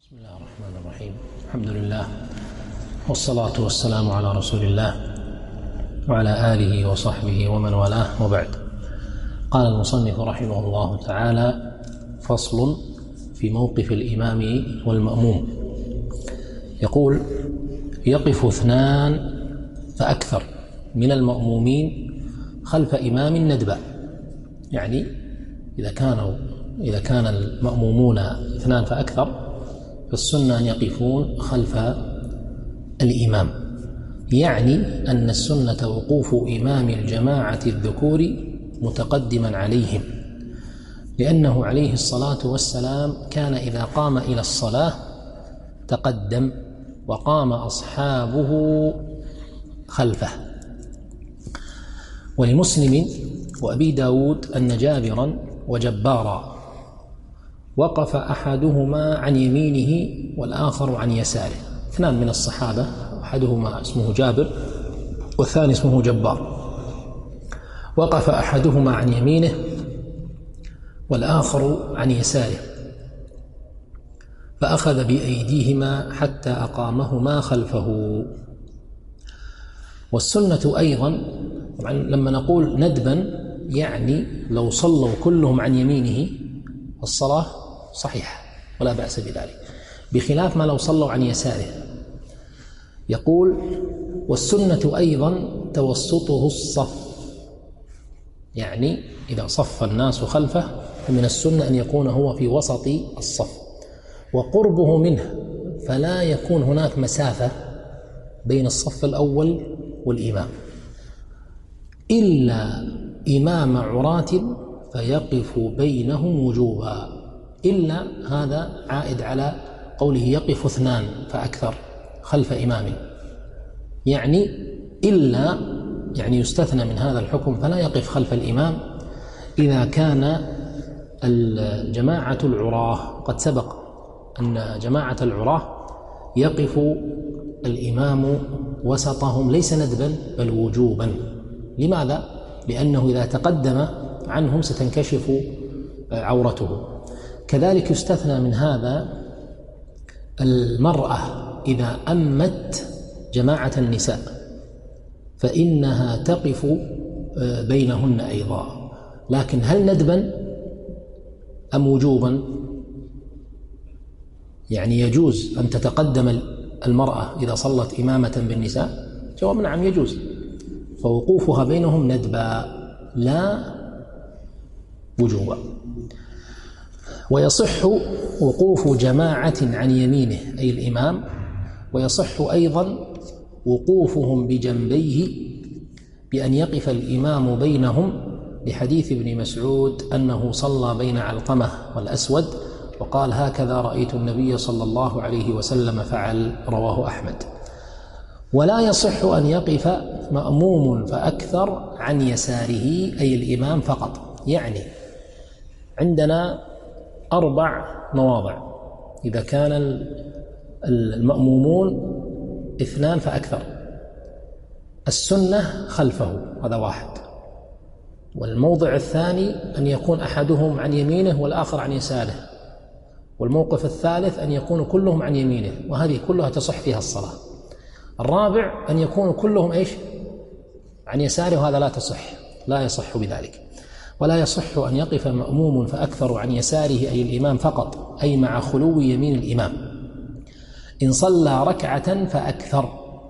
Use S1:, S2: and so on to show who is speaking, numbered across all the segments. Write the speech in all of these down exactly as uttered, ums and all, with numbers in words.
S1: بسم الله الرحمن الرحيم. الحمد لله والصلاة والسلام على رسول الله وعلى آله وصحبه ومن والاه، وبعد. قال المصنف رحمه الله تعالى: فصل في موقف الإمام والمأموم. يقول: يقف اثنان فأكثر من المأمومين خلف إمام ندبا. يعني إذا كانوا إذا كان المأمومون اثنان فأكثر فالسنة أن يقفون خلف الإمام، يعني أن السنة وقوف إمام الجماعة الذكور متقدما عليهم، لأنه عليه الصلاة والسلام كان إذا قام إلى الصلاة تقدم وقام أصحابه خلفه. ولمسلم وأبي داود أن جابرا وجبارا وقف أحدهما عن يمينه والآخر عن يساره، اثنان من الصحابة، أحدهما اسمه جابر والثاني اسمه جبار. وقف أحدهما عن يمينه والآخر عن يساره، فأخذ بأيديهما حتى أقامهما خلفه. والسنة أيضا، طبعا لما نقول ندبا يعني لو صلوا كلهم عن يمينه الصلاة صحيحة ولا بأس بذلك، بخلاف ما لو صلوا عن يساره. يقول: والسنة أيضا توسطه الصف، يعني إذا صف الناس خلفه فمن السنة أن يكون هو في وسط الصف وقربه منه، فلا يكون هناك مسافة بين الصف الأول والإمام، إلا إمام عراة فيقف بينهم وجوبا. إلا هذا عائد على قوله يقف اثنان فأكثر خلف إمام، يعني إلا يعني يستثنى من هذا الحكم، فلا يقف خلف الإمام إذا كان الجماعة العراه. قد سبق أن جماعة العراه يقف الإمام وسطهم ليس ندبا بل وجوبا. لماذا؟ لأنه إذا تقدم عنهم ستنكشف عورته. كذلك يستثنى من هذا المرأة إذا أمت جماعة النساء فإنها تقف بينهن أيضا، لكن هل ندبا أم وجوبا؟ يعني يجوز أن تتقدم المرأة إذا صلت إمامة بالنساء؟ جواب: نعم يجوز، فوقوفها بينهم ندبا لا وجوبا. ويصح وقوف جماعة عن يمينه أي الإمام، ويصح أيضا وقوفهم بجنبيه بأن يقف الإمام بينهم، لحديث ابن مسعود أنه صلى بين علقمة والأسود وقال: هكذا رأيت النبي صلى الله عليه وسلم فعل، رواه أحمد. ولا يصح أن يقف مأموم فأكثر عن يساره أي الإمام فقط. يعني عندنا أربع مواضع إذا كان المأمومون اثنان فأكثر، السنة خلفه، هذا واحد. والموضع الثاني أن يكون أحدهم عن يمينه والآخر عن يساره. والموقف الثالث أن يكون كلهم عن يمينه، وهذه كلها تصح فيها الصلاة. الرابع أن يكونوا كلهم إيش؟ عن يساره، وهذا لا تصح، لا يصح بذلك. ولا يصح أن يقف مأموم فأكثر عن يساره أي الإمام فقط، أي مع خلو يمين الإمام، إن صلى ركعة فأكثر،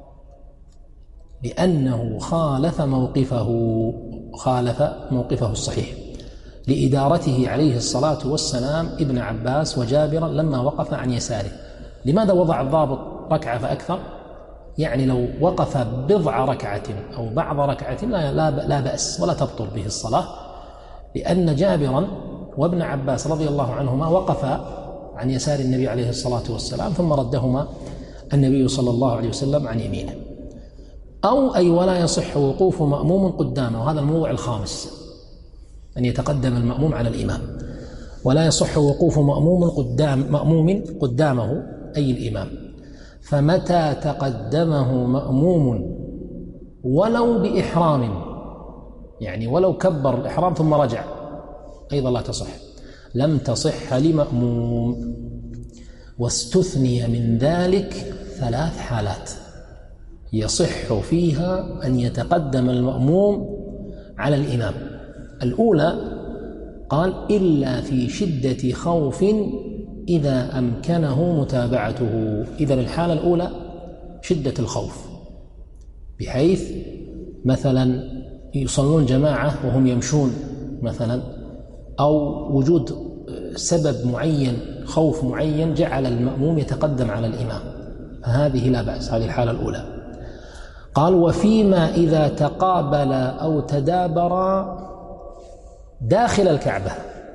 S1: لأنه خالف موقفه خالف موقفه الصحيح لإدارته عليه الصلاة والسلام ابن عباس وجابرا لما وقف عن يساره. لماذا وضع الضابط ركعة فأكثر؟ يعني لو وقف بضع ركعة أو بعض ركعة لا, لا, لا بأس ولا تبطل به الصلاة، لأن جابرا وابن عباس رضي الله عنهما وقفا عن يسار النبي عليه الصلاة والسلام ثم ردهما النبي صلى الله عليه وسلم عن يمينه. أو أي ولا يصح وقوف مأموم قدامه، وهذا الموضع الخامس، أن يتقدم المأموم على الإمام. ولا يصح وقوف مأموم قدام مأموم قدامه أي الإمام، فمتى تقدمه مأموم ولو بإحرام، يعني ولو كبر الإحرام ثم رجع أيضا لا تصح، لم تصح لمأموم. واستثني من ذلك ثلاث حالات يصح فيها أن يتقدم المأموم على الإمام. الأولى قال إلا في شدة خوف إذا أمكنه متابعته. إذن الحالة الأولى شدة الخوف، بحيث مثلا يصلون جماعة وهم يمشون مثلا، أو وجود سبب معين، خوف معين جعل المأموم يتقدم على الإمام، فهذه لا بأس، هذه الحالة الأولى. قال وفيما إذا تقابل أو تدابر داخل الكعبة،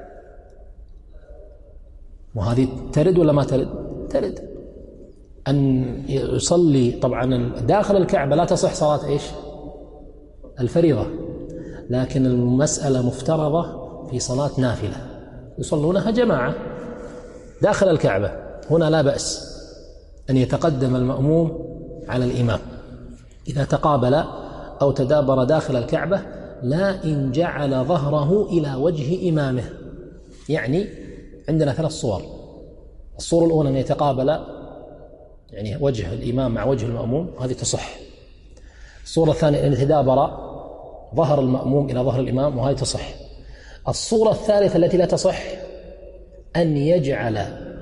S1: وهذه ترد ولا ما ترد؟ ترد. أن يصلي طبعا داخل الكعبة لا تصح صلاة إيش؟ الفريضة، لكن المسألة مفترضة في صلاة نافلة يصلونها جماعة داخل الكعبة، هنا لا بأس أن يتقدم المأموم على الإمام إذا تقابل أو تدابر داخل الكعبة، لا إن جعل ظهره إلى وجه إمامه. يعني عندنا ثلاث صور. الصورة الأولى أن يتقابل يعني وجه الإمام مع وجه المأموم، هذه تصح. الصورة الثانية أن يتدابر ظهر المأموم إلى ظهر الإمام، وهذه تصح. الصورة الثالثة التي لا تصح أن يجعل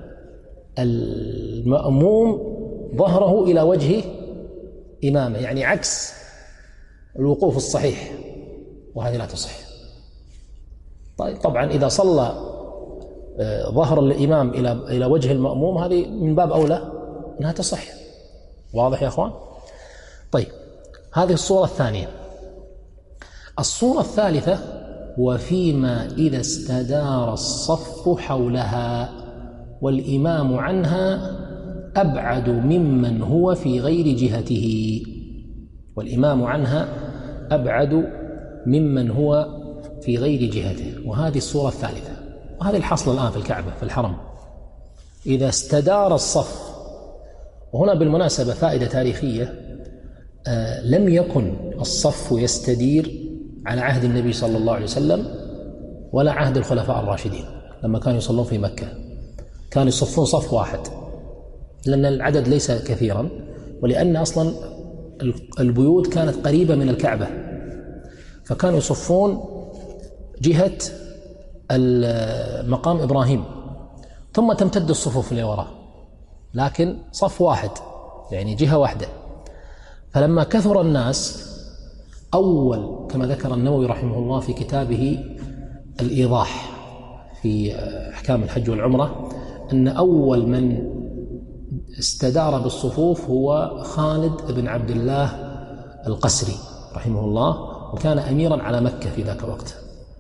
S1: المأموم ظهره إلى وجه إمامه، يعني عكس الوقوف الصحيح، وهذه لا تصح. طيب طبعا إذا صلى ظهر الإمام إلى إلى وجه المأموم، هذه من باب أولى أنها تصح. واضح يا أخوان؟ طيب هذه الصورة الثانية. الصورة الثالثة وفيما إذا استدار الصف حولها والإمام عنها أبعد ممن هو في غير جهته، والإمام عنها أبعد ممن هو في غير جهته، وهذه الصورة الثالثة. وهذه الحصل الآن في الكعبة في الحرم إذا استدار الصف. وهنا بالمناسبة فائدة تاريخية، آه لم يكن الصف يستدير على عهد النبي صلى الله عليه وسلم ولا عهد الخلفاء الراشدين لما كانوا يصلون في مكة، كانوا يصفون صف واحد لأن العدد ليس كثيرا، ولأن أصلا البيوت كانت قريبة من الكعبة، فكانوا يصفون جهة مقام إبراهيم ثم تمتد الصفوف اللي وراء، لكن صف واحد يعني جهة واحدة. فلما كثر الناس، أول كما ذكر النووي رحمه الله في كتابه الإيضاح في أحكام الحج والعمرة، أن أول من استدار بالصفوف هو خالد بن عبد الله القسري رحمه الله، وكان أميرا على مكة في ذاك الوقت.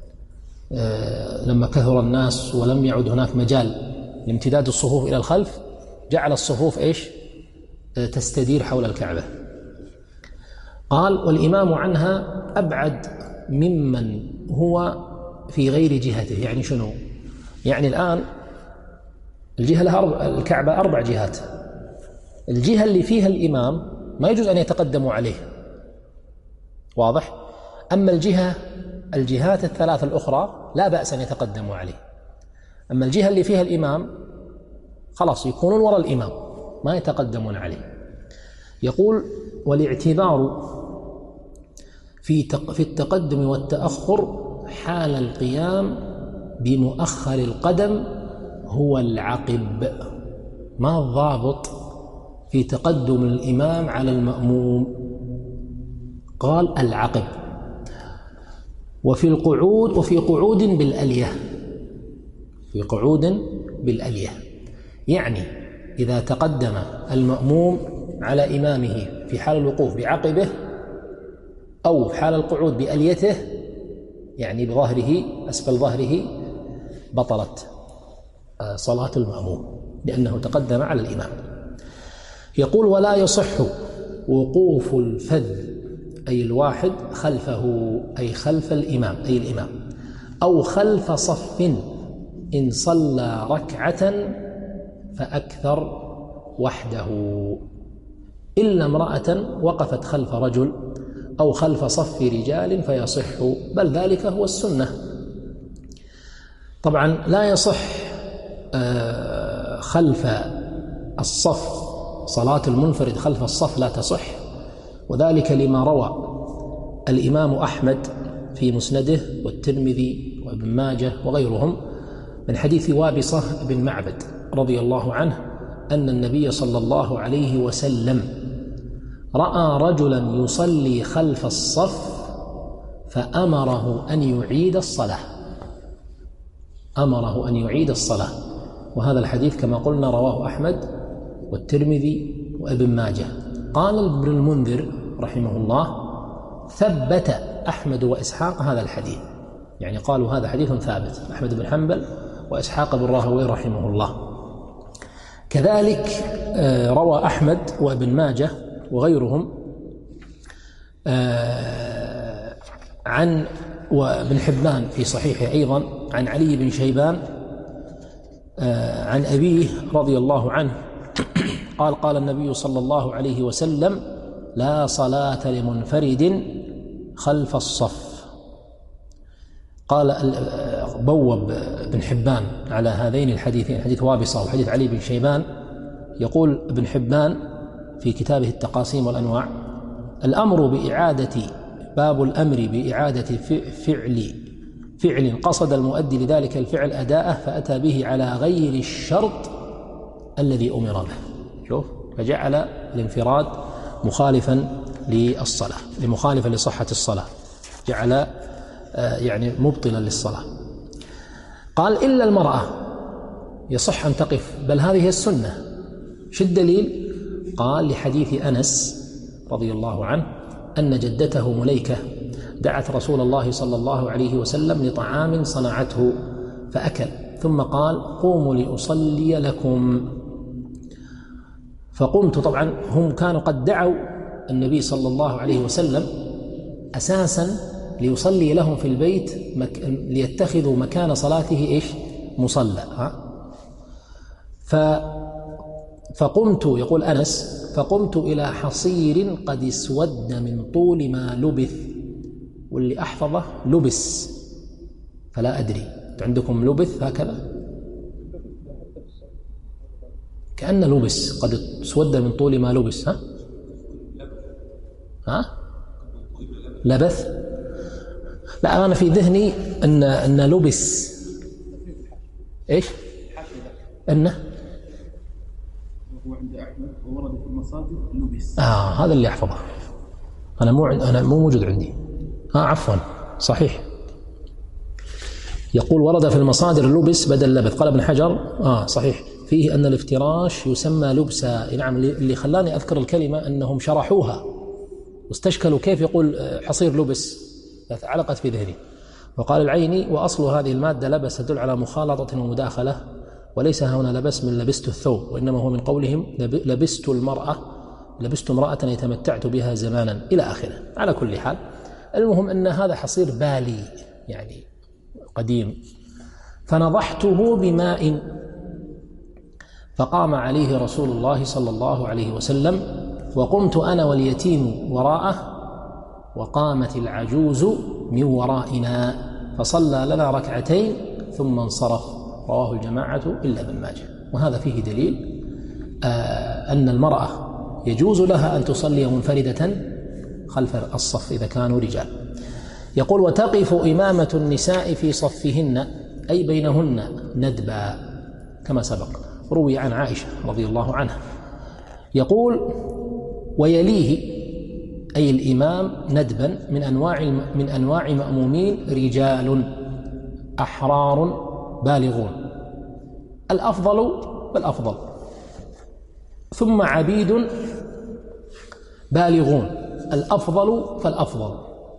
S1: لما كثر الناس ولم يعد هناك مجال لامتداد الصفوف إلى الخلف، جعل الصفوف إيش؟ تستدير حول الكعبة. قال والإمام عنها أبعد ممن هو في غير جهته. يعني شنو؟ يعني الآن الجهة لها أربع، الكعبة أربع جهات، الجهة اللي فيها الإمام ما يجوز أن يتقدموا عليه، واضح؟ أما الجهة الجهات الثلاث الأخرى لا بأس أن يتقدموا عليه. أما الجهة اللي فيها الإمام خلاص يكونون وراء الإمام ما يتقدمون عليه. يقول والاعتبار في في التقدم والتأخر حال القيام بمؤخر القدم هو العقب. ما الضابط في تقدم الإمام على المأموم؟ قال العقب. وفي القعود وفي قعود بالألية، في قعود بالألية، يعني إذا تقدم المأموم على إمامه في حال الوقوف بعقبه أو في حال القعود بأليته، يعني بظهره أسفل ظهره، بطلت صلاة المأموم لأنه تقدم على الإمام. يقول ولا يصح وقوف الفذ أي الواحد خلفه، أي خلف الإمام أي الإمام، أو خلف صف إن صلى ركعة فأكثر وحده، إلا امرأة وقفت خلف رجل أو خلف صف رجال فيصح، بل ذلك هو السنة. طبعا لا يصح خلف الصف صلاة المنفرد خلف الصف لا تصح، وذلك لما روى الإمام أحمد في مسنده والترمذي وابن ماجه وغيرهم من حديث وابصة بن معبد رضي الله عنه أن النبي صلى الله عليه وسلم رأى رجلا يصلي خلف الصف فأمره أن يعيد الصلاة أمره أن يعيد الصلاة وهذا الحديث كما قلنا رواه أحمد والترمذي وابن ماجه. قال ابن المنذر رحمه الله ثبت أحمد وإسحاق هذا الحديث، يعني قالوا هذا حديث ثابت، أحمد بن حنبل وإسحاق بن راهويه رحمه الله. كذلك روى أحمد وابن ماجه وغيرهم عن وابن حبان في صحيحه أيضا عن علي بن شيبان عن أبيه رضي الله عنه قال قال النبي صلى الله عليه وسلم لا صلاة لمنفرد خلف الصف. قال بوب بن حبان على هذين الحديثين، حديث وابصة وحديث علي بن شيبان، يقول ابن حبان في كتابه التقاسيم والأنواع الأمر بإعادة باب الأمر بإعادة فعل فعل قصد المؤدي لذلك الفعل أداءه فأتى به على غير الشرط الذي أمر به. شوف، فجعل الانفراد مخالفا للصلاة لمخالفا لصحة الصلاة، جعل يعني مبطلا للصلاة. قال إلا المرأة يصح أن تقف، بل هذه هي السنة. شو الدليل؟ قال لحديث أنس رضي الله عنه أن جدته مليكة دعت رسول الله صلى الله عليه وسلم لطعام صنعته فأكل، ثم قال قوموا لأصلي لكم. فقمت، طبعا هم كانوا قد دعوا النبي صلى الله عليه وسلم أساسا ليصلي لهم في البيت مك... ليتخذوا مكان صلاته إيش؟ مصلى. ها؟ ف... فقمت، يقول أنس، فقمت إلى حصير قد اسود من طول ما لبث، واللي أحفظه لبس فلا أدري، عندكم لبث هكذا كأن لبس قد اسود من طول ما لبس. ها ها لبث، لا أنا في ذهني أن أن لبس إيش أنه
S2: هو عند أحمد وورد في المصادر لبس.
S1: آه هذا اللي أحفظه أنا مو أنا مو موجود عندي. ها آه عفوا صحيح، يقول ورد في المصادر لبس بدل لبث. قال ابن حجر آه صحيح فيه أن الافتراش يسمى لبسا. نعم، اللي خلاني أذكر الكلمة أنهم شرحوها واستشكلوا كيف يقول حصير لبس، علقت في ذهني. وقال العيني وأصل هذه المادة لبس تدل على مخالطة ومداخلة، وليس هنا لبس من لبست الثوب، وإنما هو من قولهم لبست المرأة لبست امرأة يتمتعت بها زمانا إلى آخره. على كل حال المهم أن هذا حصير بالي يعني قديم. فنضحته بماء فقام عليه رسول الله صلى الله عليه وسلم، وقمت أنا واليتيم وراءه، وقامت العجوز من ورائنا فصلى لنا ركعتين ثم انصرف. رواه الجماعة إلا ابن ماجه. وهذا فيه دليل آه أن المرأة يجوز لها أن تصلي منفردة خلف الصف إذا كانوا رجال. يقول وتقف إمامة النساء في صفهن أي بينهن ندبا كما سبق، روي عن عائشة رضي الله عنها. يقول ويليه أي الإمام ندبا من أنواع من أنواع مأمومين رجال أحرار بالغون، الأفضل والأفضل، ثم عبيد بالغون، الأفضل فالأفضل،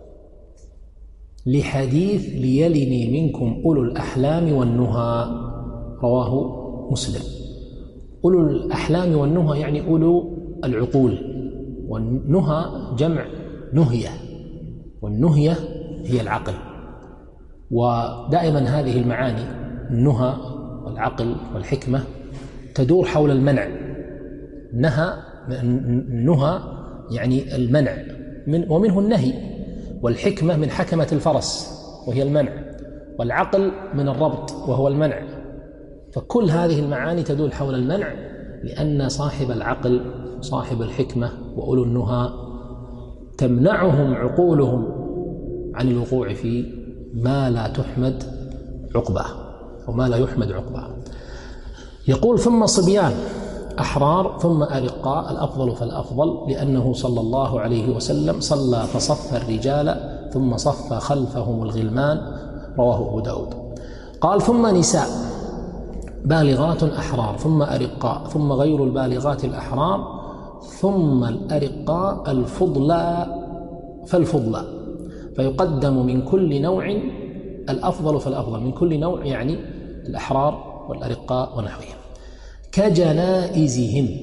S1: لحديث ليلني منكم أولو الأحلام والنهى، رواه مسلم. أولو الأحلام والنهى يعني أولو العقول، والنهى جمع نهية، والنهية هي العقل. ودائما هذه المعاني النهى والعقل والحكمة تدور حول المنع. نهى النهى يعني المنع من ومنه النهي، والحكمة من حكمة الفرس وهي المنع، والعقل من الربط وهو المنع. فكل هذه المعاني تدور حول المنع لأن صاحب العقل صاحب الحكمة وأولو النهى تمنعهم عقولهم عن الوقوع في ما لا تحمد عقباه وما لا يحمد عقباه. يقول ثم صبيان أحرار ثم أرقاء الأفضل فالأفضل، لأنه صلى الله عليه وسلم صلى فصف الرجال ثم صف خلفهم الغلمان، رواه أبو داود. قال ثم نساء بالغات أحرار ثم أرقاء ثم غير البالغات الأحرار ثم الأرقاء الفضلى فالفضلى، فيقدم من كل نوع الأفضل فالأفضل، من كل نوع يعني الأحرار والأرقاء ونحوهم. كجنائزهم،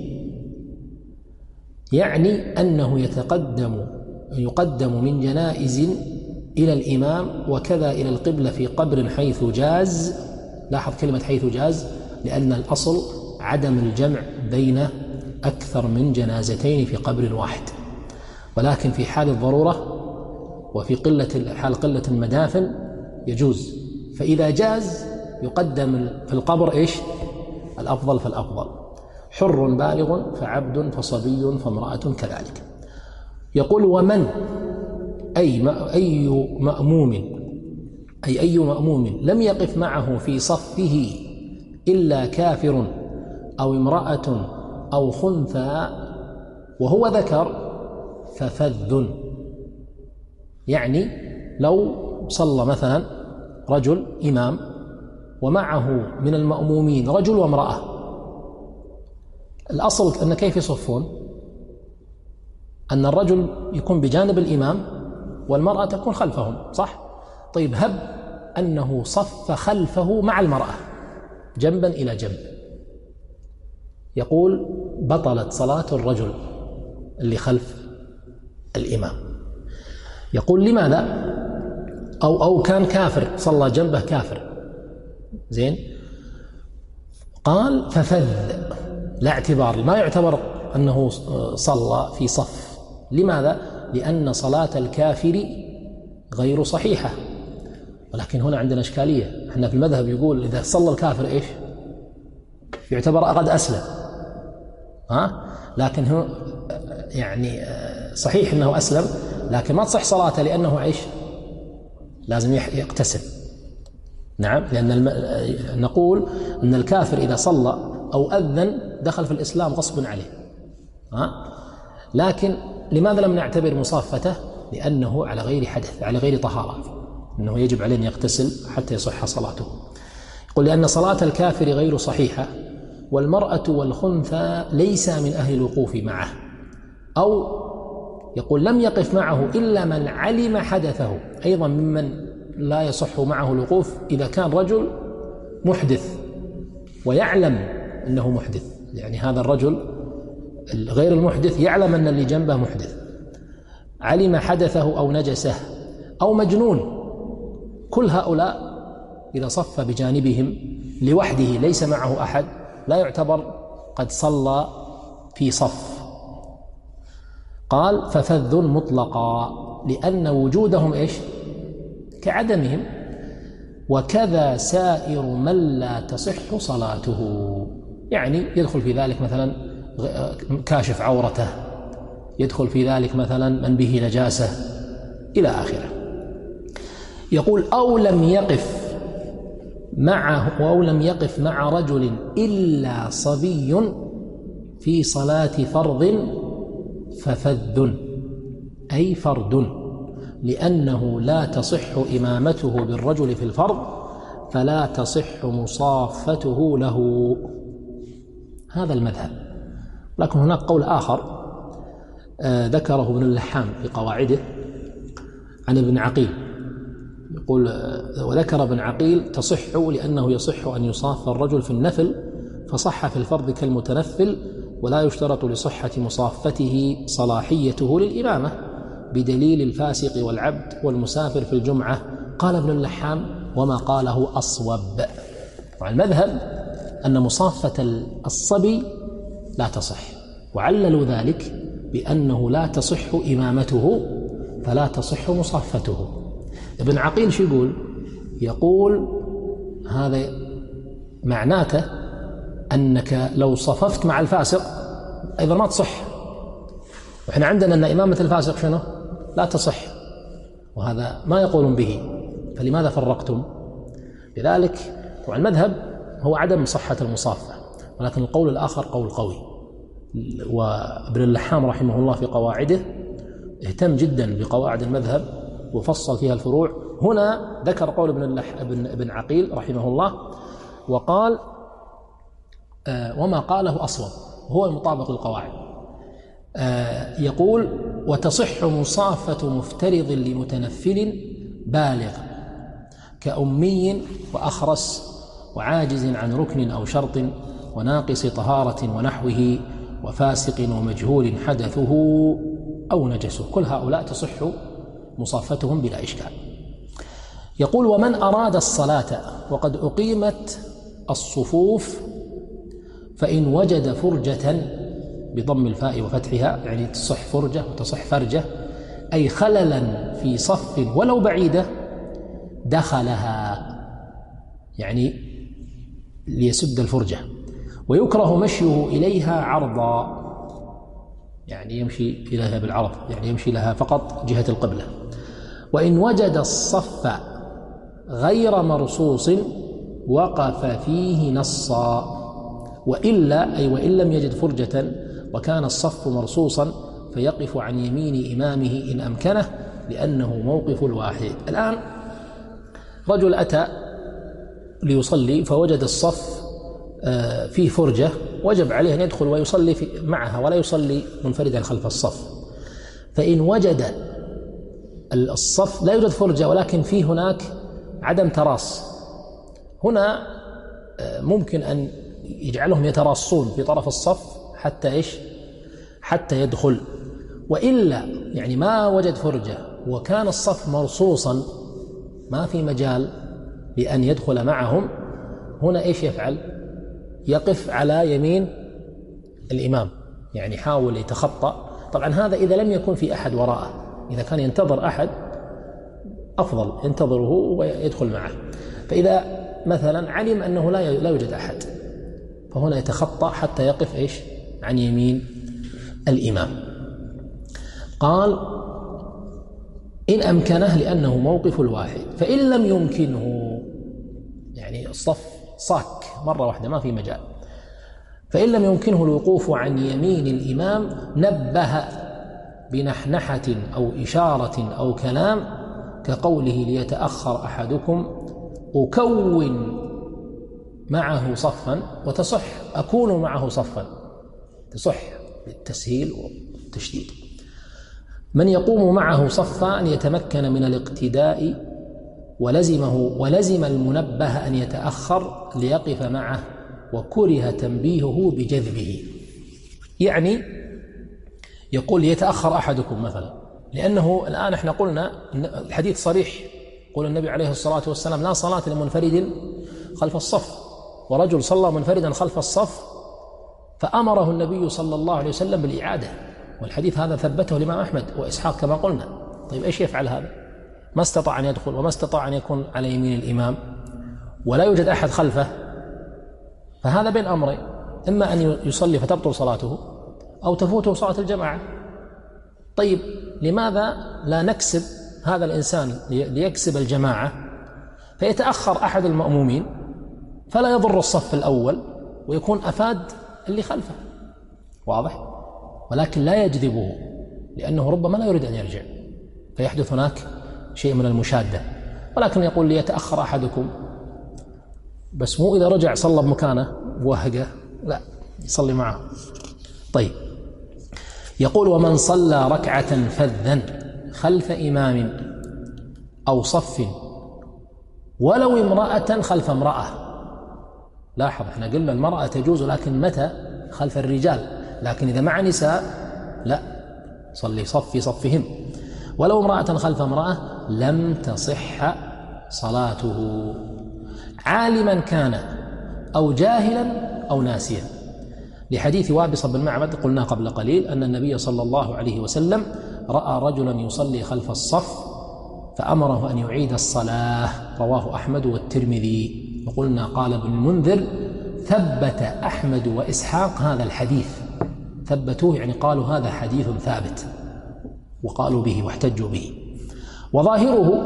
S1: يعني أنه يتقدم يقدم من جنائز إلى الإمام وكذا إلى القبلة في قبر حيث جاز. لاحظ كلمة حيث جاز، لأن الأصل عدم الجمع بين أكثر من جنازتين في قبر واحد، ولكن في حال الضرورة وفي قلة حال قلة المدافن يجوز. فإذا جاز يقدم في القبر إيش؟ الأفضل فالأفضل، حر بالغ فعبد فصبي فامرأة كذلك. يقول ومن أي أي مأموم أي أي مأموم لم يقف معه في صفه إلا كافر أو امرأة أو خنثى وهو ذكر ففذ، يعني لو صلى مثلا رجل إمام ومعه من المأمومين رجل وامرأة، الأصل أن كيف يصفون؟ أن الرجل يكون بجانب الإمام والمرأة تكون خلفهم، صح؟ طيب هب أنه صف خلفه مع المرأة جنبا إلى جنب، يقول بطلت صلاة الرجل اللي خلف الإمام. يقول لماذا؟ أو أو كان كافر صلى جنبه كافر، زين؟ قال ففذ، لا اعتبار، ما يعتبر أنه صلى في صف. لماذا؟ لأن صلاة الكافر غير صحيحة. ولكن هنا عندنا إشكالية، احنا في المذهب يقول إذا صلى الكافر إيش؟ يعتبر قد أسلم، ها؟ لكن هو يعني صحيح أنه أسلم، لكن ما تصح صلاته لأنه إيش؟ لازم يقتسم. نعم، لأن الم... نقول أن الكافر إذا صلى أو أذن دخل في الإسلام غصب عليه، ها؟ لكن لماذا لم نعتبر مصافته؟ لأنه على غير حدث، على غير طهارة، أنه يجب عليه أن يغتسل حتى يصح صلاته. يقول لأن صلاة الكافر غير صحيحة، والمرأة والخنثى ليس من أهل الوقوف معه، أو يقول لم يقف معه إلا من علم حدثه، أيضا ممن لا يصح معه الوقوف إذا كان رجل محدث ويعلم أنه محدث، يعني هذا الرجل غير المحدث يعلم أن اللي جنبه محدث، علم حدثه أو نجسه أو مجنون، كل هؤلاء إذا صف بجانبهم لوحده ليس معه أحد لا يعتبر قد صلى في صف. قال ففذ مطلقا، لأن وجودهم إيش؟ كعدمهم. وكذا سائر من لا تصح صلاته، يعني يدخل في ذلك مثلا كاشف عورته، يدخل في ذلك مثلا من به نجاسة إلى آخره. يقول أو لم يقف معه أو لم يقف مع رجل إلا صبي في صلاة فرض ففذ، أي فرد، لأنه لا تصح إمامته بالرجل في الفرض فلا تصح مصافته له. هذا المذهب. لكن هناك قول آخر آه ذكره ابن اللحام في قواعده عن ابن عقيل، يقول آه وذكر ابن عقيل تصح لأنه يصح أن يصاف الرجل في النفل، فصح في الفرض كالمتنفل، ولا يشترط لصحة مصافته صلاحيته للإمامة بدليل الفاسق والعبد والمسافر في الجمعة. قال ابن اللحام وما قاله أصوب، والمذهب أن مصافة الصبي لا تصح، وعللوا ذلك بأنه لا تصح إمامته فلا تصح مصافته. ابن عقيل شو يقول؟ يقول هذا معناته أنك لو صففت مع الفاسق أيضا ما تصح، وإحنا عندنا أن إمامة الفاسق شنو؟ لا تصح، وهذا ما يقولون به، فلماذا فرقتم؟ لذلك طبعا المذهب هو عدم صحة المصافة، ولكن القول الآخر قول قوي. وابن اللحام رحمه الله في قواعده اهتم جدا بقواعد المذهب وفصل فيها الفروع. هنا ذكر قول ابن, اللح... ابن... ابن عقيل رحمه الله وقال آه وما قاله أصوب، هو المطابق للقواعد. آه يقول وتصح مصافة مفترض لمتنفل بالغ كأمي وأخرس وعاجز عن ركن أو شرط وناقص طهارة ونحوه وفاسق ومجهول حدثه أو نجسه، كل هؤلاء تصح مصافتهم بلا إشكال. يقول ومن أراد الصلاة وقد أقيمت الصفوف فإن وجد فرجة بضم الفاء وفتحها، يعني تصح فرجة وتصح فرجة، أي خللا في صف ولو بعيدة دخلها، يعني ليسد الفرجة، ويكره مشيه إليها عرضا، يعني يمشي إليها بالعرض، يعني يمشي لها فقط جهة القبلة. وإن وجد الصف غير مرصوص وقف فيه نصا، وإلا أي وإن لم يجد فرجة وكان الصف مرصوصا فيقف عن يمين إمامه إن أمكنه لأنه موقف الواحد. الآن رجل أتى ليصلي فوجد الصف فيه فرجة، وجب عليه أن يدخل ويصلي معها ولا يصلي منفردا خلف الصف. فإن وجد الصف لا يوجد فرجة ولكن فيه هناك عدم تراص، هنا ممكن أن يجعلهم يتراصون في طرف الصف حتى إيش؟ حتى يدخل. وإلا يعني ما وجد فرجة وكان الصف مرصوصا ما في مجال لأن يدخل معهم، هنا إيش يفعل؟ يقف على يمين الإمام، يعني حاول يتخطى. طبعا هذا إذا لم يكن في أحد وراءه، إذا كان ينتظر أحد أفضل ينتظره ويدخل معه. فإذا مثلا علم أنه لا يوجد أحد فهنا يتخطى حتى يقف إيش؟ عن يمين الإمام. قال إن أمكنه لأنه موقف الواحد، فإن لم يمكنه يعني الصف صاك مرة واحدة ما في مجال، فإن لم يمكنه الوقوف عن يمين الإمام نبه بنحنحة أو إشارة أو كلام كقوله ليتأخر أحدكم أكون معه صفا، وتصح أكون معه صفا، تصح بالتسهيل والتشديد. من يقوم معه صفا أن يتمكن من الاقتداء ولزمه ولزم المنبه أن يتأخر ليقف معه، وكره تنبيهه بجذبه. يعني يقول يتأخر أحدكم مثلا، لأنه الآن احنا قلنا الحديث صريح، قول النبي عليه الصلاة والسلام لا صلاة لمنفرد خلف الصف، ورجل صلى منفردا خلف الصف فأمره النبي صلى الله عليه وسلم بالإعادة، والحديث هذا ثبته الإمام أحمد وإسحاق كما قلنا. طيب إيش يفعل هذا؟ ما استطاع أن يدخل وما استطاع أن يكون على يمين الإمام ولا يوجد أحد خلفه، فهذا بين أمرين، إما أن يصلي فتبطل صلاته أو تفوته صلاة الجماعة. طيب لماذا لا نكسب هذا الإنسان ليكسب الجماعة فيتأخر أحد المأمومين فلا يضر الصف الأول ويكون أفاد اللي خلفه، واضح؟ ولكن لا يجذبه لأنه ربما لا يريد أن يرجع فيحدث هناك شيء من المشادة. ولكن يقول ليتأخر أحدكم، بس مو إذا رجع صلى بمكانه بوهقه، لا يصلي معه. طيب يقول ومن صلى ركعة فذا خلف إمام أو صف ولو امرأة خلف امرأة، لاحظ احنا قلنا المرأة تجوز لكن متى؟ خلف الرجال، لكن إذا مع نساء لا، صلي صف في صفهم. ولو امرأة خلف امرأة لم تصح صلاته، عالما كان أو جاهلا أو ناسيا، لحديث وابص بن معبد قلنا قبل قليل أن النبي صلى الله عليه وسلم رأى رجلا يصلي خلف الصف فأمره أن يعيد الصلاة، رواه أحمد والترمذي. وقلنا قال ابن المنذر ثبت أحمد وإسحاق هذا الحديث، ثبتوه يعني قالوا هذا حديث ثابت وقالوا به واحتجوا به. وظاهره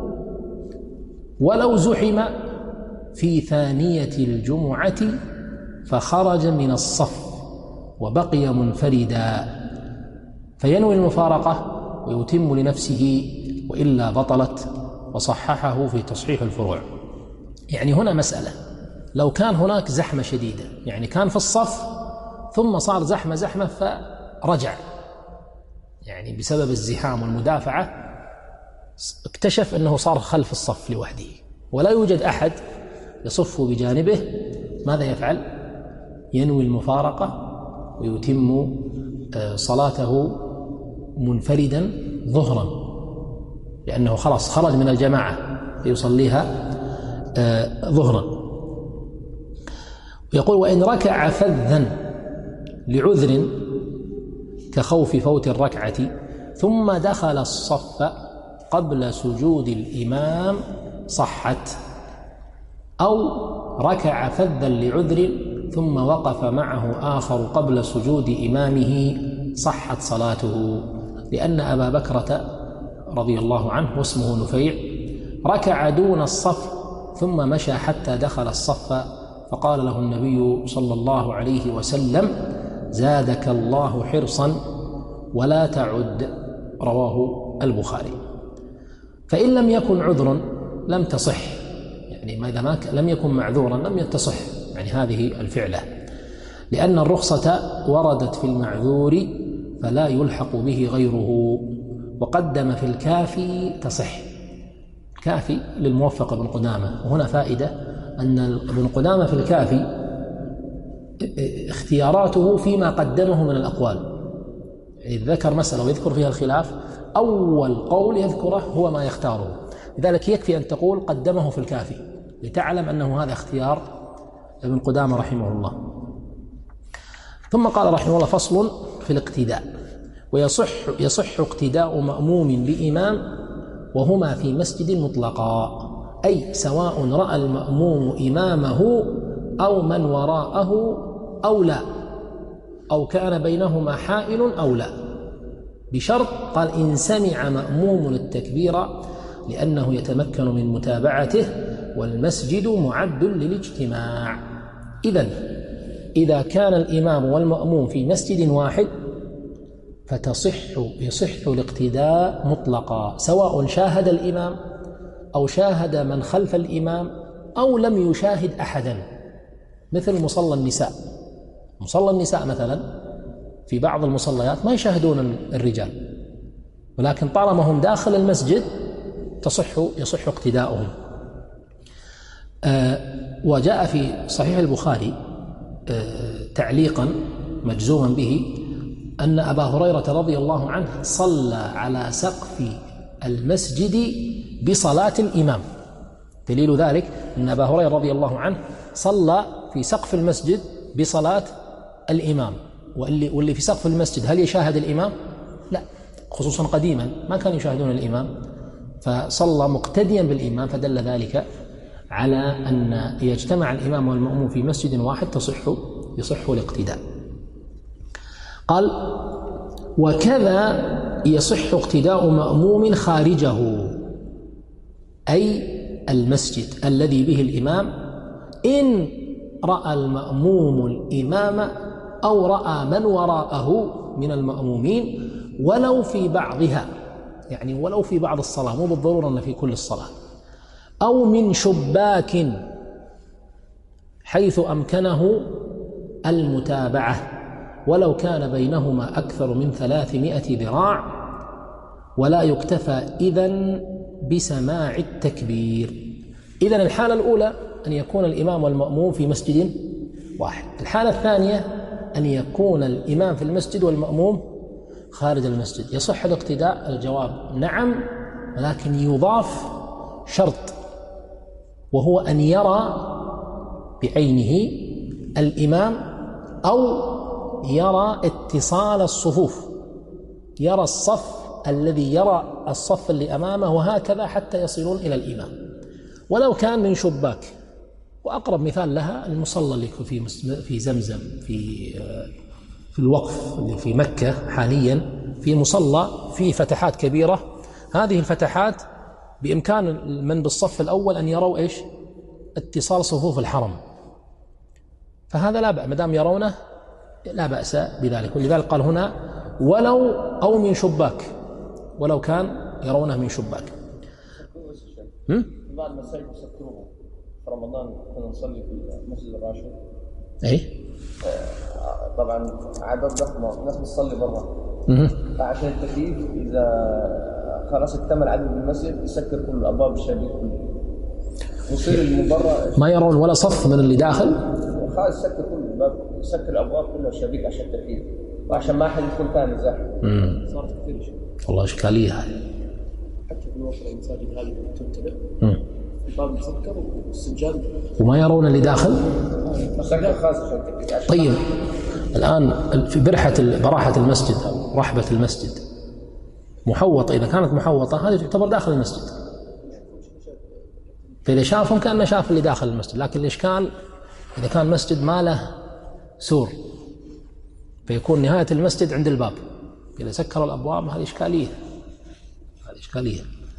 S1: ولو زحم في ثانية الجمعة فخرج من الصف وبقي منفردا فينوي المفارقة ويتم لنفسه وإلا بطلت، وصححه في تصحيح الفروع. يعني هنا مسألة، لو كان هناك زحمة شديدة، يعني كان في الصف ثم صار زحمة زحمة فرجع، يعني بسبب الزحام والمدافعة اكتشف أنه صار خلف الصف لوحده ولا يوجد أحد يصف بجانبه، ماذا يفعل؟ ينوي المفارقة ويتم صلاته منفردا ظهرا، لأنه خلاص خرج من الجماعة فيصليها ظهرا. يقول: وإن ركع فذا لعذر كخوف فوت الركعة ثم دخل الصف قبل سجود الإمام صحت، أو ركع فذا لعذر ثم وقف معه آخر قبل سجود إمامه صحت صلاته، لأن أبا بكرة رضي الله عنه واسمه نفيع ركع دون الصف ثم مشى حتى دخل الصف فقال له النبي صلى الله عليه وسلم: زادك الله حرصا ولا تعد. رواه البخاري. فإن لم يكن عذر لم تصح، يعني ما إذا ما لم يكن معذورا لم يتصح يعني هذه الفعلة، لأن الرخصة وردت في المعذور فلا يلحق به غيره. وقدم في الكافي تصح، كافي للموفق بن قدامة. وهنا فائدة أن ابن قدامة في الكافي اختياراته فيما قدمه من الأقوال، يعني ذكر مسألة ويذكر فيها الخلاف، أول قول يذكره هو ما يختاره، لذلك يكفي أن تقول قدمه في الكافي لتعلم أنه هذا اختيار ابن قدامة رحمه الله. ثم قال رحمه الله: فصل في الاقتداء. ويصح يصح اقتداء مأموم بإمام وهما في مسجد مطلقا، أي سواء رأى المأموم إمامه أو من وراءه أو لا، أو كان بينهما حائل أو لا، بشرط قال إن سمع مأموم التكبير لأنه يتمكن من متابعته والمسجد معد للاجتماع. إذن إذا كان الإمام والمأموم في مسجد واحد فتصح يصح الاقتداء مطلقا، سواء شاهد الإمام أو شاهد من خلف الإمام أو لم يشاهد أحدا، مثل مصلى النساء. مصلى النساء مثلا في بعض المصليات ما يشاهدون الرجال، ولكن طالما هم داخل المسجد تصح يصح اقتداؤهم. آه وجاء في صحيح البخاري آه تعليقا مجزوما به أن أبا هريرة رضي الله عنه صلى على سقف المسجد بصلاة الإمام. دليل ذلك أن أبا هريرة رضي الله عنه صلى في سقف المسجد بصلاة الإمام، واللي, واللي في سقف المسجد هل يشاهد الإمام؟ لا، خصوصا قديما ما كانوا يشاهدون الإمام، فصلى مقتديا بالإمام، فدل ذلك على أن إذا اجتمع الإمام والمأموم في مسجد واحد تصح يصح الاقتداء. قال: وكذا يصح اقتداء مأموم خارجه، أي المسجد الذي به الإمام، إن رأى المأموم الإمام أو رأى من وراءه من المأمومين ولو في بعضها، يعني ولو في بعض الصلاة، مو بالضرورة أن في كل الصلاة، أو من شباك حيث أمكنه المتابعة ولو كان بينهما أكثر من ثلاثمائة ذراع، ولا يكتفى إذن بسماع التكبير. إذن الحالة الأولى أن يكون الإمام والمأموم في مسجد واحد. الحالة الثانية أن يكون الإمام في المسجد والمأموم خارج المسجد. يصح الاقتداء؟ الجواب نعم، ولكن يضاف شرط، وهو أن يرى بعينه الإمام أو يرى اتصال الصفوف، يرى الصف الذي يرى الصف اللي أمامه وهكذا حتى يصلون إلى الإمام، ولو كان من شباك، وأقرب مثال لها المصلى اللي في في زمزم في في الوقف اللي في مكة حاليا، في مصلى في فتحات كبيرة. هذه الفتحات بإمكان من بالصف الأول أن يروا إيش؟ اتصال صفوف الحرم، فهذا لا بأس ما دام يرونه لا بأس بذلك. ولذلك قال هنا ولو أو من شباك، ولو كان يرونه من شباك.
S3: بعض المساجد يسكروها في رمضان كنا نصلي في المسجد الراشد.
S1: اي
S3: طبعا عدد ضخمه الناس بتصلي برا، فعشان التكييف اذا خلاص اكتمل عدد المسجد يسكر كل الابواب الشبابيك كله، يصير المبرة
S1: ما يرون ولا صف من اللي داخل،
S3: خلاص يسكر كل الباب، يسكر الابواب كلها الشبابيك عشان التكييف وعشان ما حد يدخل ثاني زحمه.
S2: صارت كثير شيء
S1: والله اشكاليه هذه.
S2: حتى في الوصل المساجد هذه تمتلئ الباب مسكر والسجاد
S1: وما يرون اللي داخل.
S3: مسكر خاص عشان التكييف.
S1: طيب الآن في برحة براحة المسجد أو رحبة المسجد محوطة، إذا كانت محوطة هذه تعتبر داخل المسجد، فإذا شافهم كأنه شاف اللي داخل المسجد. لكن الإشكال إذا كان مسجد ما له سور فيكون نهاية المسجد عند الباب، إذا سكروا الأبواب هذه إشكالية، هذه إشكالية.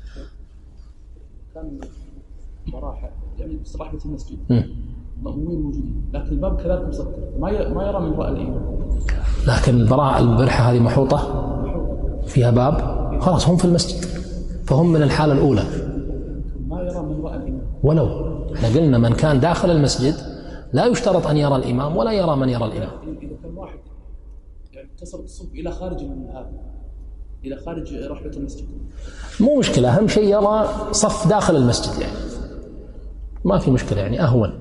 S2: كان براحة يعني بس رحبة المسجد مأمومين موجودين، لكن الباب كذلك مسكر ما ما يرى من رأى الإمام.
S1: لكن البراءة البرحة هذه محوطة فيها باب، خلاص هم في المسجد فهم من الحالة الأولى،
S2: ما يرى من رأى الإمام.
S1: ولو احنا قلنا من كان داخل المسجد لا يشترط أن يرى الإمام ولا يرى من يرى الإمام.
S2: إذا كان واحد يعني كسرت الصف إلى خارج من هذا إلى خارج رحبة المسجد
S1: مو مشكلة، أهم شيء يرى صف داخل المسجد يعني ما في مشكلة، يعني أهون.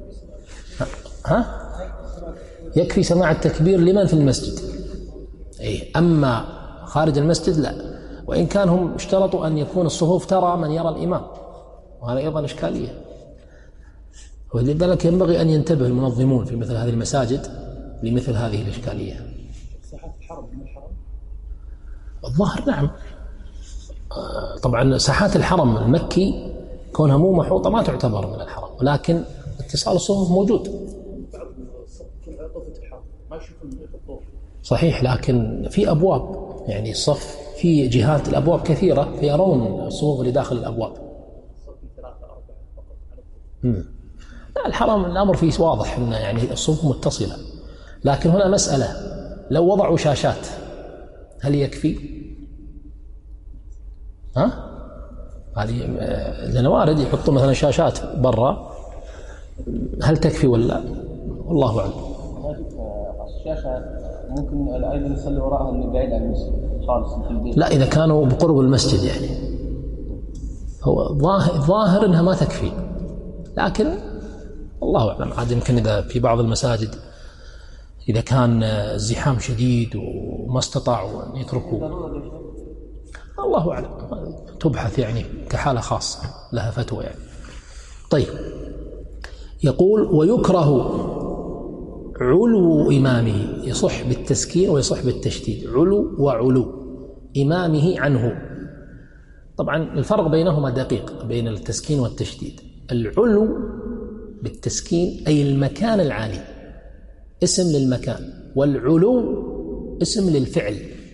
S1: ها؟ يكفي سماع التكبير لمن في المسجد. إيه، أما خارج المسجد لا، وإن كان هم اشترطوا أن يكون الصفوف ترى من يرى الإمام، وهذا أيضا إشكالية. ولذلك ينبغي أن ينتبه المنظمون في مثل هذه المساجد لمثل هذه الإشكالية.
S2: ساحات الحرم من الحرم
S1: الظاهر نعم، طبعا ساحات الحرم المكي كونها مو محوطة ما تعتبر من الحرم، ولكن اتصال الصفوف موجود. صحيح، لكن في أبواب يعني الصف في جهات الأبواب كثيرة فيرون الصفوف اللي داخل الأبواب. مم. لا الحرم الأمر فيه واضح إنه يعني الصفوف متصلة، لكن هنا مسألة لو وضعوا شاشات هل يكفي؟ ها؟ هذه لأن وارد يحطوا مثلا شاشات برا، هل تكفي ولا؟ والله أعلم.
S3: الشاشة ممكن أيضا يصلي وراءها اللي بعيد عن المسجد خالص في البيت.
S1: لا إذا كانوا بقرب المسجد يعني هو ظاهر, ظاهر إنها ما تكفي، لكن الله أعلم. عاد يمكن إذا في بعض المساجد إذا كان الزحام شديد وما استطاعوا أن يتركوا، الله أعلم، تبحث يعني كحالة خاصة لها فتوى يعني. طيب يقول ويكره علو إمامه، يصح بالتسكين ويصح بالتشديد، علو وعلو إمامه عنه. طبعا الفرق بينهما دقيق بين التسكين والتشديد. العلو بالتسكين أي المكان العالي، اسم للمكان، والعلو اسم للفعل،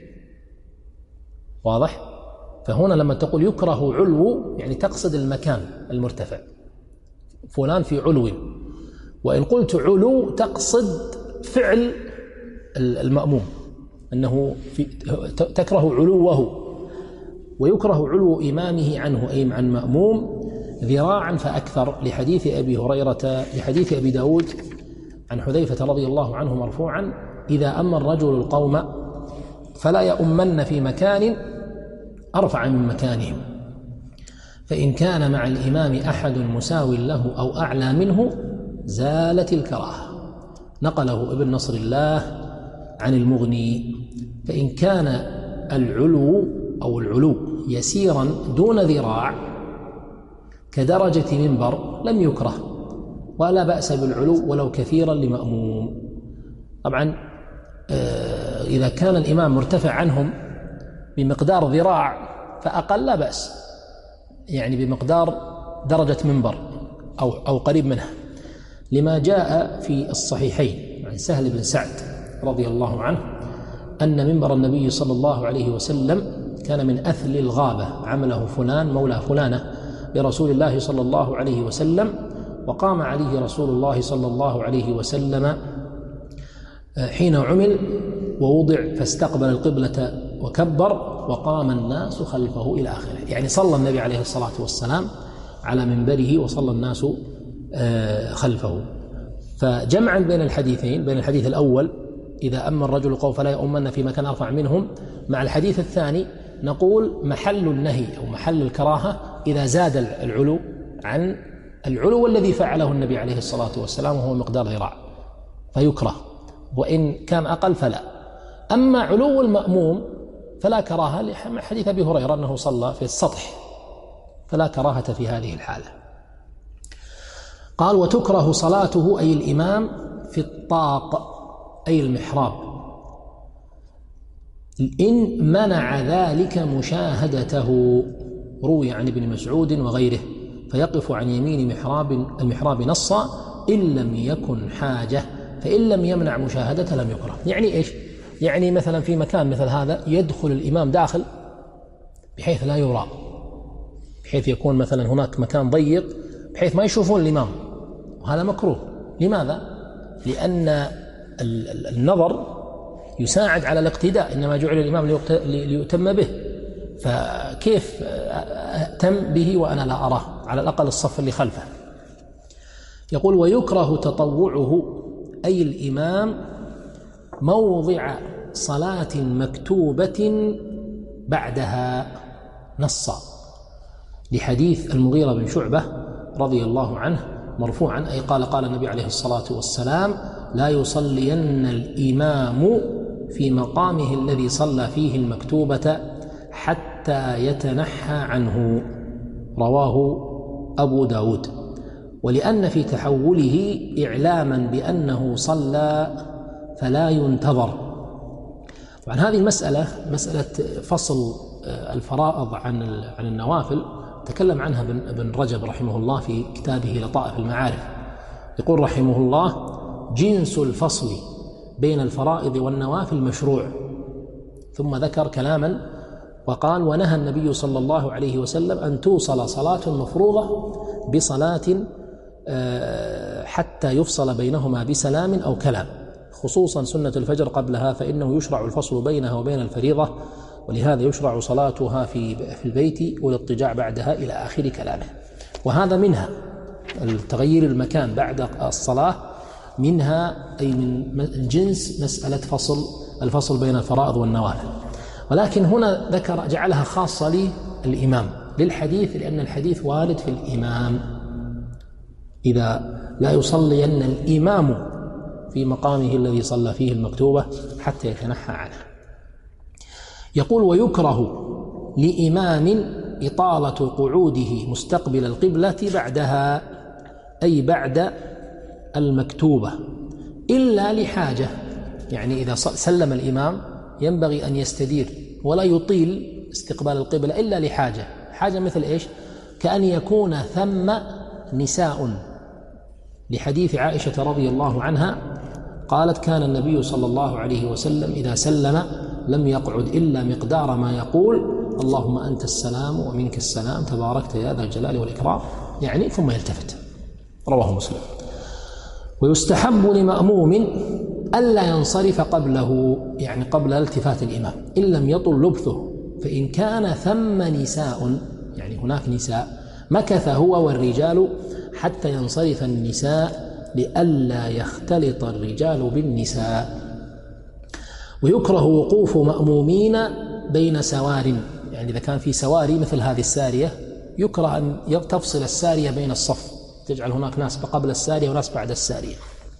S1: واضح؟ فهنا لما تقول يكره علو يعني تقصد المكان المرتفع، فلان في علو، وإن قلت علو تقصد فعل المأموم أنه في تكره علوه. ويكره علو إمامه عنه أي عن مأموم ذراعا فأكثر، لحديث أبي هريرة لحديث أبي داود عن حذيفة رضي الله عنه مرفوعا إذا أما الرجل القوم فلا يؤمن في مكان أرفع من مكانهم، فإن كان مع الإمام أحد مساو له أو أعلى منه زالت الكراهة. نقله ابن نصر الله عن المغني. فإن كان العلو أو العلو يسيرا دون ذراع كدرجة منبر لم يكره، ولا بأس بالعلو ولو كثيرا لمأموم. طبعا إذا كان الإمام مرتفع عنهم بمقدار ذراع فأقل لا بأس، يعني بمقدار درجة منبر أو أو قريب منها. لما جاء في الصحيحين عن سهل بن سعد رضي الله عنه أن منبر النبي صلى الله عليه وسلم كان من أثل الغابة، عمله فلان مولى فلانة برسول الله صلى الله عليه وسلم، وقام عليه رسول الله صلى الله عليه وسلم حين عمل ووضع فاستقبل القبلة وكبر وقام الناس خلفه إلى آخره. يعني صلى النبي عليه الصلاة والسلام على منبره وصلى الناس خلفه. فجمعا بين الحديثين، بين الحديث الأول إذا أما الرجل قوم فلا يؤمن في مكان أرفع منهم، مع الحديث الثاني نقول محل النهي أو محل الكراهة إذا زاد العلو عن العلو الذي فعله النبي عليه الصلاة والسلام وهو مقدار ذراع فيكره، وإن كان أقل فلا. أما علو المأموم فلا كراهة لحديث أبي هريرة أنه صلى في السطح، فلا كراهة في هذه الحالة. قال وتكره صلاته أي الإمام في الطاق أي المحراب إن منع ذلك مشاهدته، روي عن ابن مسعود وغيره، فيقف عن يمين محراب المحراب نصا إن لم يكن حاجة، فإن لم يمنع مشاهدته لم يكره. يعني إيش؟ يعني مثلا في مكان مثل هذا يدخل الإمام داخل بحيث لا يرى، بحيث يكون مثلا هناك مكان ضيق بحيث ما يشوفون الإمام، وهذا مكروه. لماذا؟ لأن النظر يساعد على الاقتداء، إنما جعل الإمام ليؤتم به، فكيف أتم به وأنا لا أراه؟ على الأقل الصف اللي خلفه. يقول ويكره تطوعه أي الإمام موضع صلاة مكتوبة بعدها نصا، لحديث المغيرة بن شعبة رضي الله عنه مرفوعا أي قال قال النبي عليه الصلاة والسلام لا يصلين الإمام في مقامه الذي صلى فيه المكتوبة حتى يتنحى عنه، رواه أبو داود. ولأن في تحوله إعلاما بأنه صلى فلا ينتظر. وعن هذه المسألة مسألة فصل الفرائض عن عن النوافل تكلم عنها ابن رجب رحمه الله في كتابه لطائف المعارف. يقول رحمه الله جنس الفصل بين الفرائض والنوافل مشروع، ثم ذكر كلاما وقال ونهى النبي صلى الله عليه وسلم أن توصل صلاة مفروضة بصلاة حتى يفصل بينهما بسلام أو كلام، خصوصا سنة الفجر قبلها فإنه يشرع الفصل بينها وبين الفريضة، ولهذا يشرع صلاتها في في البيت والاضطجاع بعدها إلى آخر كلامه. وهذا منها التغيير المكان بعد الصلاة، منها أي من جنس مسألة فصل الفصل بين الفرائض والنوافل. ولكن هنا ذكر جعلها خاصة للإمام للحديث، لأن الحديث وارد في الإمام إذا لا يصلين الإمام في مقامه الذي صلى فيه المكتوبة حتى يتنحى عنه. يقول ويكره لإمام إطالة قعوده مستقبل القبلة بعدها أي بعد المكتوبة إلا لحاجة، يعني إذا سلم الإمام ينبغي أن يستدير ولا يطيل استقبال القبلة إلا لحاجة. حاجة مثل إيش؟ كأن يكون ثم نساء، لحديث عائشة رضي الله عنها قالت كان النبي صلى الله عليه وسلم إذا سلم لم يقعد إلا مقدار ما يقول اللهم أنت السلام ومنك السلام تباركت يا ذا الجلال والإكرام، يعني ثم يلتفت، رواه مسلم. ويستحب لمأموم ألا ينصرف قبله، يعني قبل التفات الإمام إن لم يطل لبثه، فإن كان ثم نساء يعني هناك نساء مكث هو والرجال حتى ينصرف النساء لئلا يختلط الرجال بالنساء. ويكره وقوف مأمومين بين سوار، يعني إذا كان في سواري مثل هذه السارية يكره أن تفصل السارية بين الصف، تجعل هناك ناس قبل السارية وناس بعد السارية.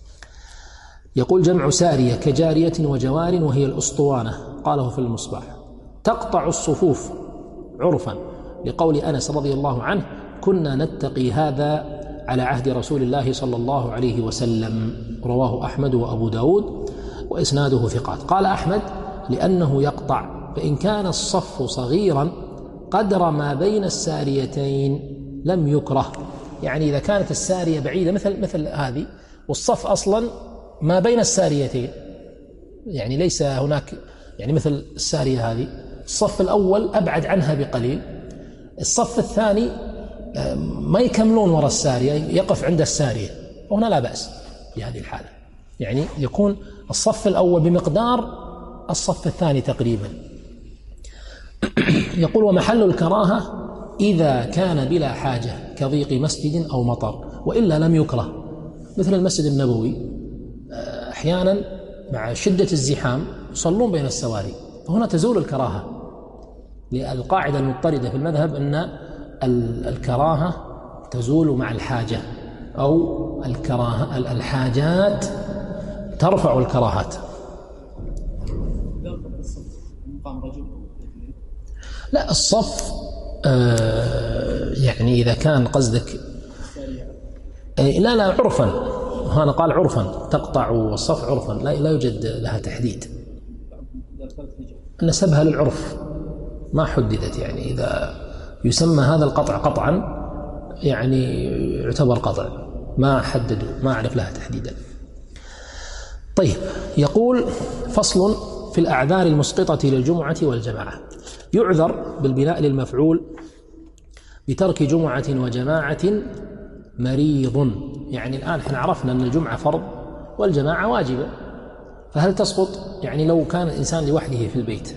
S1: يقول جمع سارية كجارية وجوار وهي الأسطوانة، قاله في المصباح. تقطع الصفوف عرفا، لقول أنس رضي الله عنه كنا نتقي هذا على عهد رسول الله صلى الله عليه وسلم، رواه أحمد وأبو داود وإسناده ثقات. قال أحمد لأنه يقطع، فإن كان الصف صغيرا قدر ما بين الساريتين لم يكره، يعني إذا كانت السارية بعيدة مثل مثل هذه والصف أصلا ما بين الساريتين، يعني ليس هناك يعني مثل السارية هذه الصف الأول أبعد عنها بقليل، الصف الثاني ما يكملون وراء السارية، يقف عند السارية، وهنا لا بأس بهذه الحالة، يعني يكون الصف الأول بمقدار الصف الثاني تقريبا. يقول ومحل الكراهة إذا كان بلا حاجة كضيق مسجد أو مطر، وإلا لم يكره، مثل المسجد النبوي أحيانا مع شدة الزحام يصلون بين السواري، فهنا تزول الكراهة، للقاعدة المضطردة في المذهب أن الكراهة تزول مع الحاجة، أو الكراهة الحاجات ترفع الكراهات. لا الصف آه يعني إذا كان قصدك آه لا لا عرفا، هنا قال عرفا تقطع الصف عرفا، لا, لا يوجد لها تحديد، نسبها للعرف ما حددت، يعني إذا يسمى هذا القطع قطعا يعني يعتبر قطع، ما حددوا ما أعرف لها تحديدا. طيب يقول فصل في الأعذار المسقطة للجمعة والجماعة. يعذر بالبناء للمفعول بترك جمعة وجماعة مريض، يعني الآن احنا عرفنا أن الجمعة فرض والجماعة واجبة، فهل تسقط؟ يعني لو كان الإنسان لوحده في البيت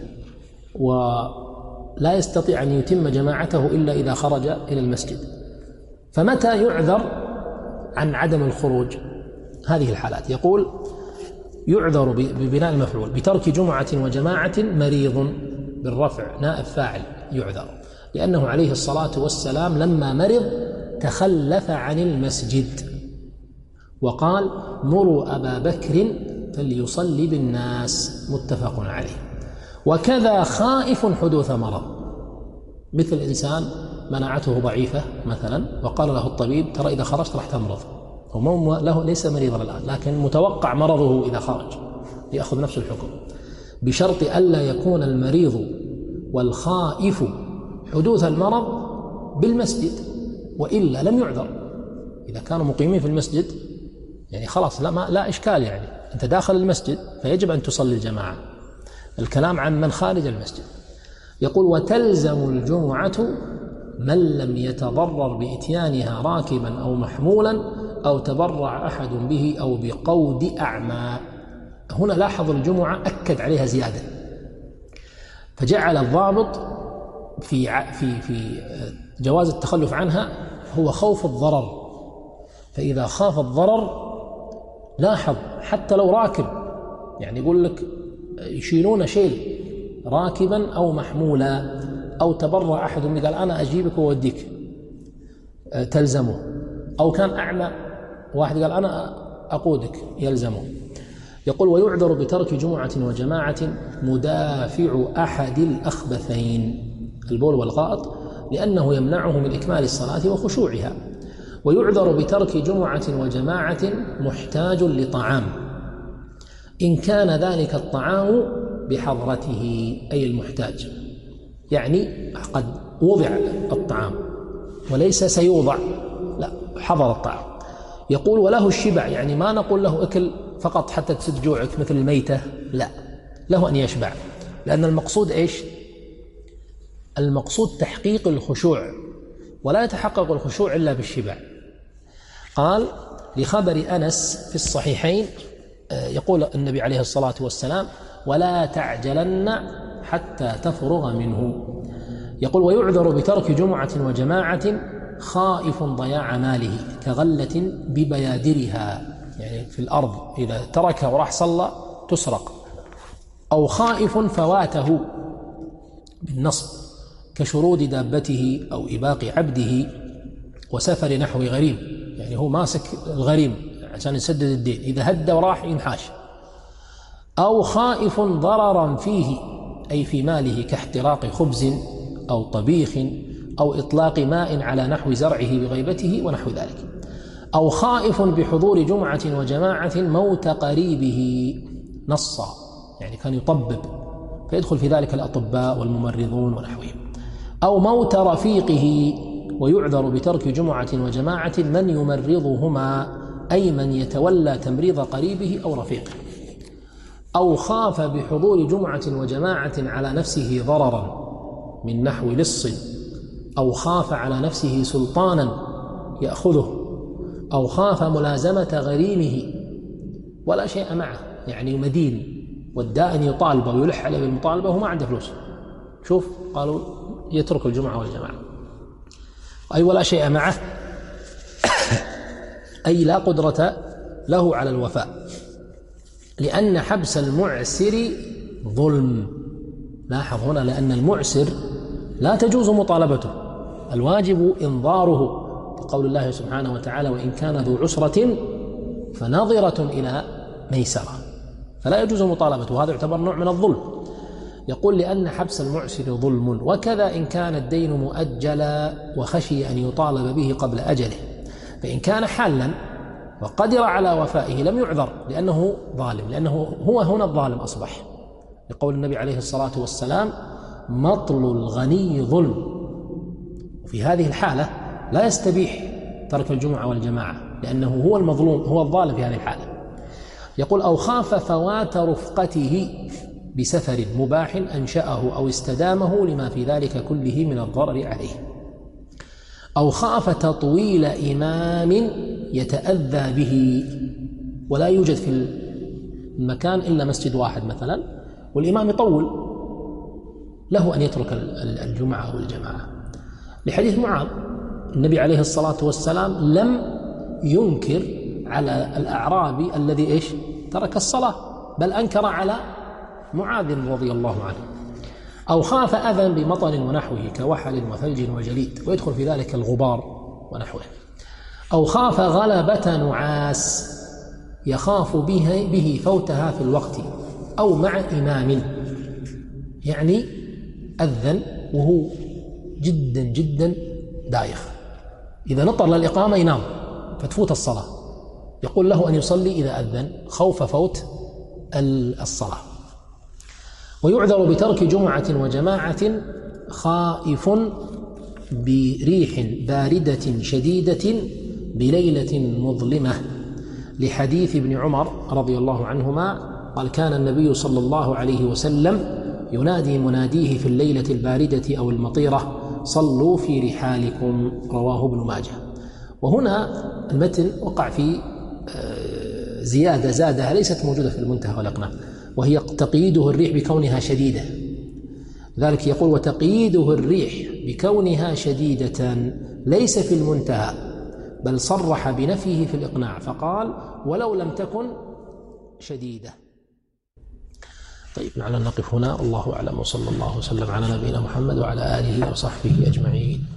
S1: ولا يستطيع أن يتم جماعته إلا إذا خرج إلى المسجد، فمتى يعذر عن عدم الخروج؟ هذه الحالات. يقول يعذر ببناء المفعول بترك جمعة وجماعة مريض، بالرفع نائب فاعل يعذر، لأنه عليه الصلاة والسلام لما مرض تخلف عن المسجد وقال مروا أبا بكر فليصلي بالناس، متفق عليه. وكذا خائف حدوث مرض، مثل إنسان مناعته ضعيفة مثلا وقال له الطبيب ترى إذا خرجت راح تمرض، هو له ليس مريضا الآن لكن متوقع مرضه إذا خرج، يأخذ نفس الحكم، بشرط ألا يكون المريض والخائف حدوث المرض بالمسجد، وإلا لم يعذر. إذا كانوا مقيمين في المسجد يعني خلاص لا, ما لا إشكال، يعني أنت داخل المسجد فيجب أن تصلي الجماعة، الكلام عن من خارج المسجد. يقول وتلزم الجمعة من لم يتضرر بإتيانها راكبا أو محمولا أو تبرع أحد به أو بقود أعمى. هنا لاحظ الجمعة أكد عليها زيادة، فجعل الضابط في في في جواز التخلف عنها هو خوف الضرر، فإذا خاف الضرر لاحظ حتى لو راكب، يعني يقول لك يشيلون شيل راكبا أو محمولا أو تبرع أحد قال أنا أجيبك ووديك تلزمه، أو كان أعمى واحد قال أنا أقودك يلزمه. يقول ويعذر بترك جمعة وجماعة مدافع أحد الأخبثين، البول والغائط، لأنه يمنعه من إكمال الصلاة وخشوعها. ويعذر بترك جمعة وجماعة محتاج لطعام إن كان ذلك الطعام بحضرته، أي المحتاج يعني قد وضع الطعام وليس سيوضع، لا حضر الطعام. يقول وله الشبع، يعني ما نقول له أكل فقط حتى تسد جوعك مثل الميتة، لا، له أن يشبع، لأن المقصود إيش؟ المقصود تحقيق الخشوع، ولا يتحقق الخشوع إلا بالشبع. قال لخبر أنس في الصحيحين يقول النبي عليه الصلاة والسلام ولا تعجلن حتى تفرغ منه. يقول ويعذر بترك جمعة وجماعة خائف ضياع ماله كغلة ببيادرها، يعني في الأرض إذا تركها وراح صلى تسرق، أو خائف فواته بالنصب كشرود دابته أو إباق عبده وسفر نحو غريم، يعني هو ماسك الغريم عشان يسدد الدين، إذا هد وراح ينحاش. أو خائف ضررا فيه أي في ماله كاحتراق خبز أو طبيخ أو إطلاق ماء على نحو زرعه بغيبته ونحو ذلك. أو خائف بحضور جمعة وجماعة موت قريبه نصا، يعني كان يطبب فيدخل في ذلك الأطباء والممرضون ونحوهم. أو موت رفيقه ويعذر بترك جمعة وجماعة من يمرضهما، أي من يتولى تمريض قريبه أو رفيقه، أو خاف بحضور جمعة وجماعة على نفسه ضررا من نحو لص، أو خاف على نفسه سلطانا يأخذه، أو خاف ملازمة غريمه ولا شيء معه، يعني مدين والدائن يطالبه ويلح عليه بالمطالبة وهو ما عنده فلوس، شوف قالوا يترك الجمعة والجماعة. أي ولا شيء معه أي لا قدرة له على الوفاء، لأن حبس المعسر ظلم. لاحظ هنا لأن المعسر لا تجوز مطالبته، الواجب إنظاره، قول الله سبحانه وتعالى وإن كان ذو عسرة فنظرة إلى ميسرة، فلا يجوز مطالبته، وهذا يعتبر نوع من الظلم. يقول لأن حبس المعسر ظلم، وكذا إن كان الدين مؤجلا وخشي أن يطالب به قبل أجله، فإن كان حالا وقدر على وفائه لم يعذر لأنه ظالم، لأنه هو هنا الظالم أصبح، لقول النبي عليه الصلاة والسلام مطل الغني ظلم. وفي هذه الحالة لا يستبيح ترك الجمعة والجماعة لأنه هو المظلوم، هو الظالم في هذه الحالة. يقول أو خاف فوات رفقته بسفر مباح أنشأه أو استدامه لما في ذلك كله من الضرر عليه، أو خاف تطويل إمام يتأذى به، ولا يوجد في المكان إلا مسجد واحد مثلا والإمام يطول، له أن يترك الجمعة أو الجماعة، لحديث معاذ النبي عليه الصلاة والسلام لم ينكر على الأعرابي الذي إيش ترك الصلاة، بل أنكر على معاذ رضي الله عنه. أو خاف أذى بمطر ونحوه كوحل وثلج وجليد، ويدخل في ذلك الغبار ونحوه. أو خاف غلبة نعاس يخاف به, به فوتها في الوقت أو مع إمام، يعني أذن وهو جدا جدا دايخ، إذا نطر للإقامة ينام فتفوت الصلاة، يقول له أن يصلي إذا أذن خوف فوت الصلاة. ويعذر بترك جمعة وجماعة خائف بريح باردة شديدة بليلة مظلمة، لحديث ابن عمر رضي الله عنهما قال كان النبي صلى الله عليه وسلم ينادي مناديه في الليلة الباردة أو المطيرة صلوا في رحالكم، رواه ابن ماجه. وهنا المتن وقع في زيادة زادها ليست موجودة في المنتهى والإقناع، وهي تقييده الريح بكونها شديدة، ذلك يقول وتقييده الريح بكونها شديدة ليس في المنتهى، بل صرح بنفيه في الإقناع فقال ولو لم تكن شديدة. طيب لعلنا نقف هنا، والله أعلم، وصلى الله وسلم على نبينا محمد وعلى آله وصحبه أجمعين.